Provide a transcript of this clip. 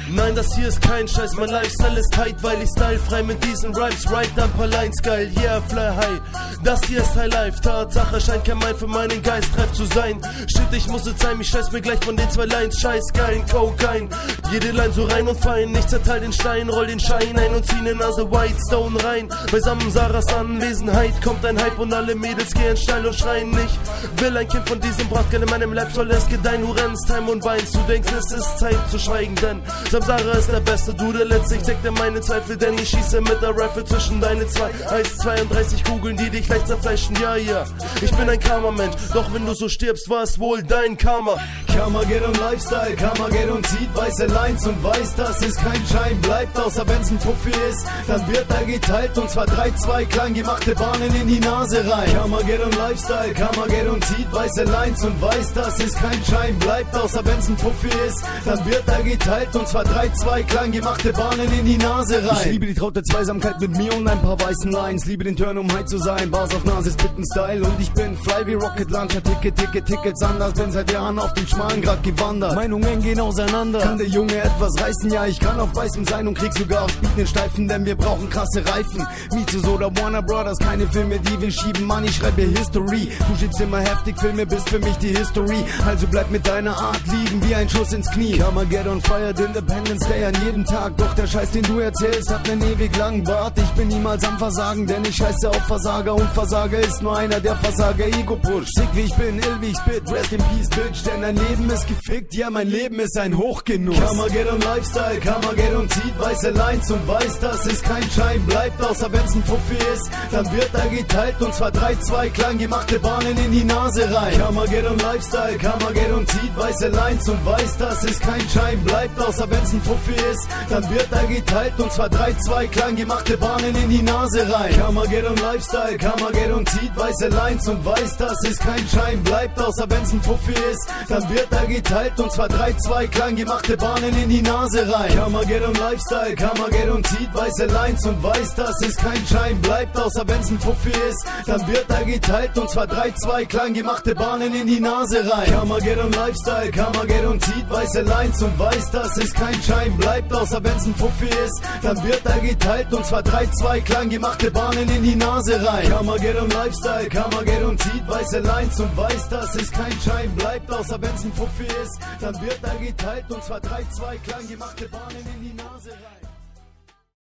Nein, das hier ist kein Scheiß, mein Lifestyle ist tight, weil ich stylefrei mit diesen Rhymes write ein paar Lines geil, yeah, fly high. Das hier ist High Life, Tatsache scheint kein Mind für meinen Geist reif zu sein. Shit, ich muss es sein, mich scheiß mir gleich von den 2 Lines, scheiß geil, Cocaine. Jede Line so rein und fein, ich zerteil den Stein, roll den Schein ein und zieh ne Nase Whitestone rein. Bei Samsaras Anwesenheit kommt ein Hype und alle Mädels gehen steil und schreien nicht. Will ein Kind von diesem Brachtgeld in meinem Life soll es gedeihen, du rennst heim und weinst, du denkst es ist Zeit zu schweigen, denn Samsara ist der beste, du der Letzte, ich decke meine Zweifel, denn ich schieße mit der Rifle zwischen deine zwei. Heißt 32 Kugeln, die dich leicht zerfleischen, ja, ja. Ich bin ein Karma-Mensch, doch wenn du so stirbst, war es wohl dein Karma. Karma geht und Lifestyle, Karma geht und zieht weiße Lines und weiß, dass es kein Schein bleibt, außer wenn's ein Fuffi ist, dann wird er geteilt und zwar 3-2 klein gemachte Bahnen in die Nase rein. Karma geht und Lifestyle, Karma geht und zieht weiße Lines und weiß, dass es kein Schein bleibt, außer wenn's ein Fuffi ist, dann wird er geteilt und zwar 3-2 klein gemachte Bahnen in die Nase rein. Ich liebe die traute Zweisamkeit mit mir und ein paar weißen Lines, liebe den Turn, um high zu sein, Bars auf Nase ist Style und ich bin fly wie Rocket Launcher, Tickets anders, bin seit Jahren auf den schmalen Grad gewandert. Meinungen gehen auseinander, kann der Junge etwas reißen? Ja, ich kann auf weißem sein und krieg sogar aufs Beat den Steifen, denn wir brauchen krasse Reifen. Miezos oder Warner Brothers, keine Filme, die wir schieben, Mann, ich schreibe History. Du schiebst immer heftig Filme, bist für mich die History, also bleib mit deiner Art liegen wie ein Schuss ins Knie. Karma get on fire, Independence Day an jedem Tag, doch der Scheiß, den du erzählst, hat nen ewig langen Bart. Ich bin niemals am Versagen, denn ich scheiße auf Versager und Versager ist nur einer, der Versager Ego pusht. Sick wie ich bin, ill wie ich spit, rest in peace, bitch, denn dein Leben ist gefickt, ja, mein Leben ist ein Hochgenuss. Karma get on Lifestyle, Karma get on zieht weiße Lines und weiß, dass es kein Schein bleibt, außer wenn's ein Fuffi ist, dann wird er geteilt und zwar 3-2 klein gemachte Bahnen in die Nase rein. Karma get on Lifestyle, Karma get on zieht weiße Lines und weiß, dass es kein Schein bleibt, außer wenn's ein Fuffi ist, dann wird er geteilt und zwar 3-2 klein gemachte Bahnen in die Nase rein. Karma get on Lifestyle, Karma get on zieht weiße Lines und weiß, dass es kein Schein bleibt, außer wenn's ein Fuffi ist, dann wird er geteilt und zwar 3-2 klein gemachte Bahnen in die Nase rein. Karma get on Lifestyle, Karma get on zieht weiße Lines und weiß, dass es kein Schein bleibt, außer wenn's ein Fuffi ist, dann wird er geteilt und zwar 3-2 klein gemachte Bahnen in die Nase rein. Karma get on Lifestyle, Karma get on zieht weiße Lines und weiß, dass es kein Schein bleibt, außer wenn's ein Fuffi ist, dann wird er geteilt und zwar 3-2 klein gemachte Bahnen in die Nase rein. Karma get on Lifestyle, Karma get on zieht weiße Lines und weiß, dass es kein Schein bleibt, außer wenn's ein Fuffi ist, dann wird er geteilt und zwar 3-2 klein gemachte Bahnen in die Nase rein.